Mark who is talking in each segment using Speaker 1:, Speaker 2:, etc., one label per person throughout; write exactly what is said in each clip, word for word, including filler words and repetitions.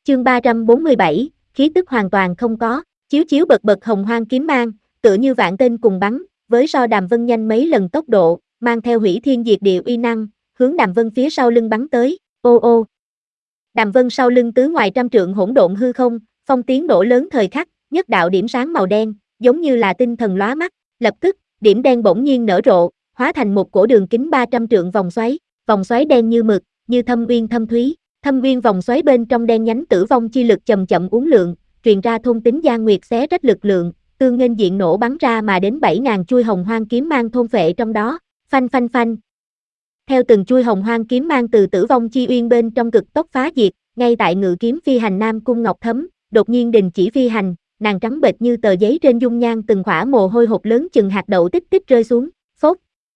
Speaker 1: Chương ba trăm bốn mươi bảy, khí tức hoàn toàn không có, chiếu chiếu bật bật hồng hoang kiếm mang, tựa như vạn tên cùng bắn, với so Đàm Vân nhanh mấy lần tốc độ, mang theo hủy thiên diệt địa uy năng, hướng Đàm Vân phía sau lưng bắn tới, ô ô. Đàm Vân sau lưng tứ ngoài trăm trượng hỗn độn hư không, phong tiếng nổ lớn thời khắc, nhất đạo điểm sáng màu đen, giống như là tinh thần lóa mắt, lập tức, điểm đen bỗng nhiên nở rộ, hóa thành một cổ đường kính ba trăm trượng vòng xoáy, vòng xoáy đen như mực, như thâm uyên thâm thúy, thâm uyên vòng xoáy bên trong đen nhánh tử vong chi lực chậm chậm uốn lượn, truyền ra thôn tính gian nguyệt xé rách lực lượng, tương nghênh diện nổ bắn ra mà đến bảy ngàn chuôi hồng hoang kiếm mang thôn phệ trong đó, phanh phanh phanh. Theo từng chuôi hồng hoang kiếm mang từ tử vong chi uyên bên trong cực tốc phá diệt, ngay tại ngự kiếm phi hành Nam Cung Ngọc Thấm, đột nhiên đình chỉ phi hành, nàng trắng bệch như tờ giấy trên dung nhan từng khỏa mồ hôi hột lớn chừng hạt đậu tích tích rơi xuống, phốt.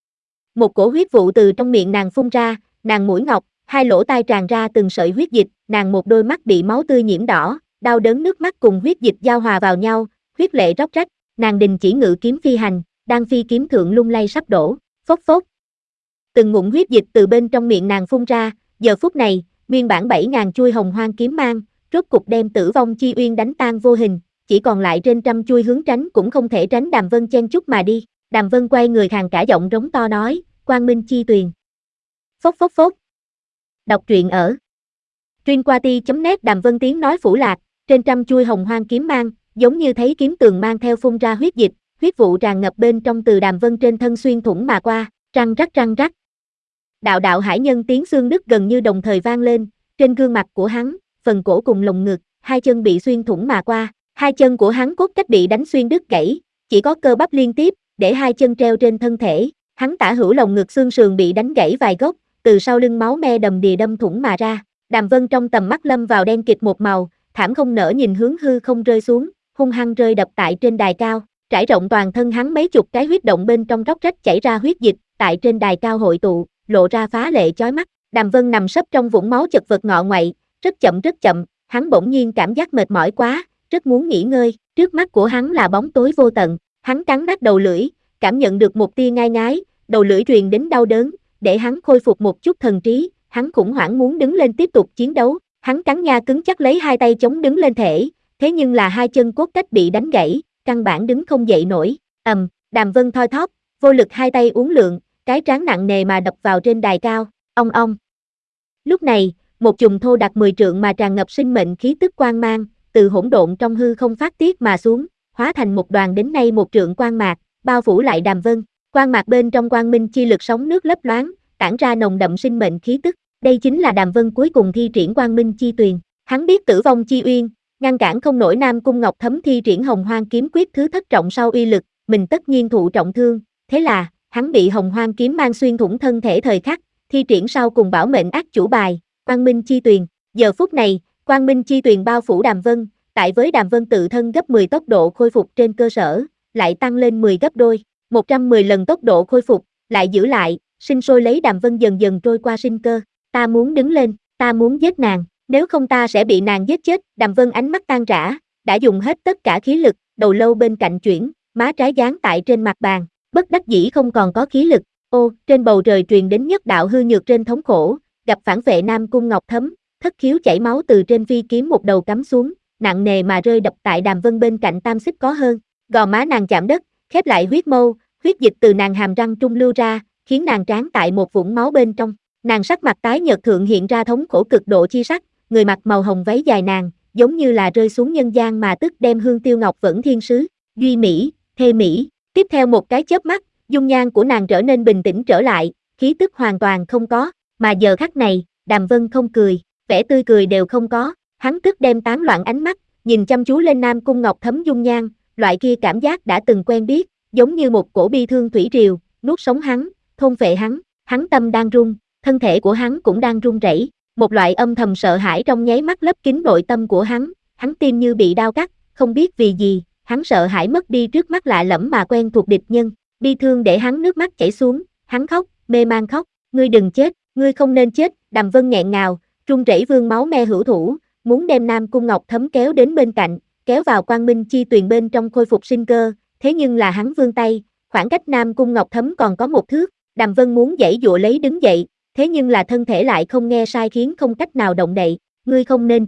Speaker 1: Một cổ huyết vụ từ trong miệng nàng phun ra, nàng mũi ngọc, hai lỗ tai tràn ra từng sợi huyết dịch, nàng một đôi mắt bị máu tươi nhiễm đỏ, đau đớn nước mắt cùng huyết dịch giao hòa vào nhau, huyết lệ róc rách, nàng đình chỉ ngự kiếm phi hành, đang phi kiếm thượng lung lay sắp đổ, phốc phốc. Từng ngụm huyết dịch từ bên trong miệng nàng phun ra, giờ phút này, nguyên bản bảy ngàn chuôi hồng hoang kiếm mang, rốt cục đem tử vong chi uyên đánh tan vô hình, chỉ còn lại trên trăm chuôi hướng tránh cũng không thể tránh Đàm Vân chen chúc mà đi. Đàm Vân quay người khàn cả giọng rống to nói, Quang Minh chi tuyền. Phốc phốc phốc. Đọc truyện ở Truyện.qua chấm net. Đàm Vân tiếng nói phủ lạc, trên trăm chuôi hồng hoang kiếm mang, giống như thấy kiếm tường mang theo phun ra huyết dịch, huyết vụ tràn ngập bên trong từ Đàm Vân trên thân xuyên thủng mà qua, răng rắc răng rắc. Đạo đạo hải nhân tiếng xương đứt gần như đồng thời vang lên, trên gương mặt của hắn, phần cổ cùng lồng ngực, hai chân bị xuyên thủng mà qua, hai chân của hắn cốt cách bị đánh xuyên đứt gãy, chỉ có cơ bắp liên tiếp, để hai chân treo trên thân thể, hắn tả hữu lồng ngực xương sườn bị đánh gãy vài gốc, từ sau lưng máu me đầm đìa đâm thủng mà ra. Đàm Vân trong tầm mắt lâm vào đen kịt một màu, thảm không nỡ nhìn hướng hư không rơi xuống, hung hăng rơi đập tại trên đài cao, trải rộng toàn thân hắn mấy chục cái huyết động bên trong róc rách chảy ra huyết dịch, tại trên đài cao hội tụ, lộ ra phá lệ chói mắt. Đàm Vân nằm sấp trong vũng máu chật vật ngọ nguậy, rất chậm rất chậm, hắn bỗng nhiên cảm giác mệt mỏi quá, rất muốn nghỉ ngơi, trước mắt của hắn là bóng tối vô tận, hắn cắn nát đầu lưỡi, cảm nhận được một tia ngai ngái, đầu lưỡi truyền đến đau đớn, để hắn khôi phục một chút thần trí, hắn khủng hoảng muốn đứng lên tiếp tục chiến đấu, hắn cắn nha cứng chắc lấy hai tay chống đứng lên thể, thế nhưng là hai chân cốt cách bị đánh gãy, căn bản đứng không dậy nổi, ầm, Đàm Vân thoi thóp, vô lực hai tay uốn lượn, cái trán nặng nề mà đập vào trên đài cao, ong ong. Lúc này, một chùm thô đặc mười trượng mà tràn ngập sinh mệnh khí tức quang mang, từ hỗn độn trong hư không phát tiết mà xuống, hóa thành một đoàn đến nay một trượng quang mạc, bao phủ lại Đàm Vân. Quang mạc bên trong quang minh chi lực sóng nước lấp loáng, tản ra nồng đậm sinh mệnh khí tức. Đây chính là Đàm Vân cuối cùng thi triển quang minh chi tuyền. Hắn biết tử vong chi uyên, ngăn cản không nổi Nam Cung Ngọc Thấm thi triển hồng hoang kiếm quyết thứ thất trọng sau uy lực, mình tất nhiên thụ trọng thương. Thế là, hắn bị hồng hoang kiếm mang xuyên thủng thân thể thời khắc, thi triển sau cùng bảo mệnh ác chủ bài, quang minh chi tuyền. Giờ phút này, quang minh chi tuyền bao phủ Đàm Vân, tại với Đàm Vân tự thân gấp mười tốc độ khôi phục trên cơ sở, lại tăng lên mười gấp đôi, một trăm mười lần tốc độ khôi phục, lại giữ lại, sinh sôi lấy Đàm Vân dần dần trôi qua sinh cơ. Ta muốn đứng lên, ta muốn giết nàng, nếu không ta sẽ bị nàng giết chết. Đàm Vân ánh mắt tan rã, đã dùng hết tất cả khí lực, đầu lâu bên cạnh chuyển, má trái dán tại trên mặt bàn, bất đắc dĩ không còn có khí lực. Ô, trên bầu trời truyền đến nhất đạo hư nhược trên thống khổ, gặp phản vệ Nam Cung Ngọc Thấm, thất khiếu chảy máu từ trên phi kiếm một đầu cắm xuống, nặng nề mà rơi đập tại Đàm Vân bên cạnh tam xích có hơn, gò má nàng chạm đất, khép lại huyết mâu, huyết dịch từ nàng hàm răng trung lưu ra, khiến nàng trán tại một vũng máu bên trong. Nàng sắc mặt tái nhợt thượng hiện ra thống khổ cực độ chi sắc, người mặc màu hồng váy dài nàng, giống như là rơi xuống nhân gian mà tức đem hương tiêu ngọc vẫn thiên sứ, duy mỹ, thê mỹ. Tiếp theo một cái chớp mắt, dung nhan của nàng trở nên bình tĩnh trở lại, khí tức hoàn toàn không có, mà giờ khắc này, Đàm Vân không cười, vẻ tươi cười đều không có, hắn tức đem tán loạn ánh mắt, nhìn chăm chú lên Nam Cung Ngọc Thấm dung nhan, loại kia cảm giác đã từng quen biết, giống như một cổ bi thương thủy triều, nuốt sống hắn, thôn phệ hắn, hắn tâm đang run, thân thể của hắn cũng đang run rẩy, một loại âm thầm sợ hãi trong nháy mắt lấp kín nội tâm của hắn, hắn tim như bị đau cắt, không biết vì gì, hắn sợ hãi mất đi trước mắt lạ lẫm mà quen thuộc địch nhân, bi thương để hắn nước mắt chảy xuống, hắn khóc, mê man khóc, ngươi đừng chết, ngươi không nên chết. Đàm Vân nghẹn ngào, run rẩy vương máu me hữu thủ, muốn đem Nam Cung Ngọc Thấm kéo đến bên cạnh, kéo vào quang minh chi tuyền bên trong khôi phục sinh cơ, thế nhưng là hắn vươn tay, khoảng cách Nam Cung Ngọc Thấm còn có một thước, Đàm Vân muốn giãy giụa lấy đứng dậy, thế nhưng là thân thể lại không nghe sai khiến không cách nào động đậy, ngươi không nên chết,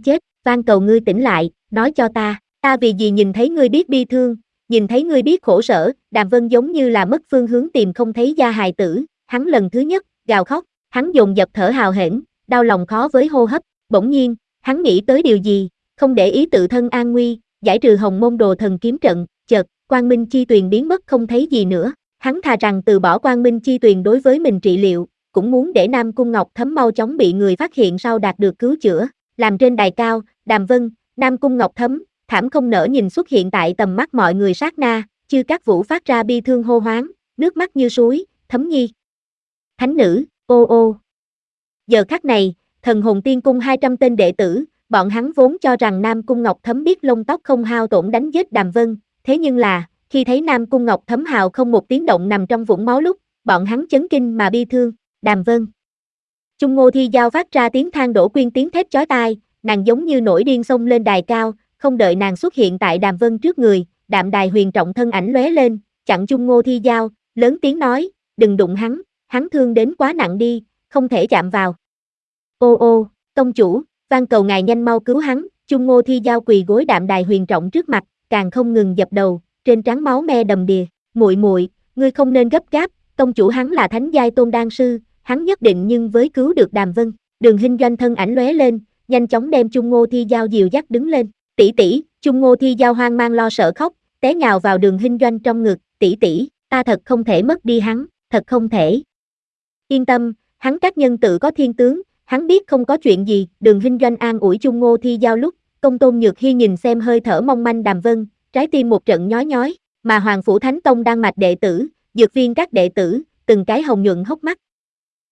Speaker 1: van cầu ngươi tỉnh lại, nói cho ta, ta vì gì nhìn thấy ngươi biết bi thương, nhìn thấy ngươi biết khổ sở, Đàm Vân giống như là mất phương hướng tìm không thấy gia hài tử, hắn lần thứ nhất, gào khóc, hắn dồn dập thở hào hển, đau lòng khó với hô hấp, bỗng nhiên, hắn nghĩ tới điều gì, không để ý tự thân an nguy, giải trừ Hồng Môn Đồ Thần kiếm trận, chợt, Quang Minh Chi Tuyền biến mất không thấy gì nữa, hắn thà rằng từ bỏ Quang Minh Chi Tuyền đối với mình trị liệu, cũng muốn để Nam Cung Ngọc Thấm mau chóng bị người phát hiện sau đạt được cứu chữa, làm trên đài cao, Đàm Vân, Nam Cung Ngọc Thấm, thảm không nỡ nhìn xuất hiện tại tầm mắt mọi người sát na, Chư Các Vũ phát ra bi thương hô hoáng, nước mắt như suối, Thấm nhi. Thánh nữ, ô ô. Giờ khắc này, Thần Hồn Tiên Cung hai trăm tên đệ tử, bọn hắn vốn cho rằng Nam Cung Ngọc Thấm biết lông tóc không hao tổn đánh giết Đàm Vân, thế nhưng là, khi thấy Nam Cung Ngọc Thấm hào không một tiếng động nằm trong vũng máu lúc, bọn hắn chấn kinh mà bi thương, Đàm Vân. Chung Ngô Thi Giao phát ra tiếng than đổ quyên tiếng thét chói tai, nàng giống như nổi điên xông lên đài cao, không đợi nàng xuất hiện tại Đàm Vân trước người, Đạm Đài huyền trọng thân ảnh lóe lên, chặn Chung Ngô Thi Giao, lớn tiếng nói, đừng đụng hắn, hắn thương đến quá nặng đi, không thể chạm vào. Ô ô, tông chủ, van cầu ngài nhanh mau cứu hắn, Chung Ngô Thi Giao quỳ gối Đạm Đài huyền trọng trước mặt, càng không ngừng dập đầu, trên trán máu me đầm đìa, muội muội, ngươi không nên gấp gáp, tông chủ hắn là thánh giai tôn đan sư, hắn nhất định nhưng với cứu được Đàm Vân. Đường Hinh Doanh thân ảnh lóe lên, nhanh chóng đem Chung Ngô Thi Giao dìu dắt đứng lên. Tỷ tỷ, Chung Ngô Thi Giao hoang mang lo sợ khóc, té nhào vào Đường Hinh Doanh trong ngực, tỷ tỷ, ta thật không thể mất đi hắn, thật không thể. Yên tâm, hắn các nhân tự có thiên tướng, hắn biết không có chuyện gì. Đường Hinh Doanh an ủi Chung Ngô Thi Giao lúc, Công Tôn Nhược Hi nhìn xem hơi thở mong manh Đàm Vân, trái tim một trận nhói nhói, mà Hoàng Phủ Thánh Tông đang mạch đệ tử, dược viên các đệ tử, từng cái hồng nhuận hốc mắt,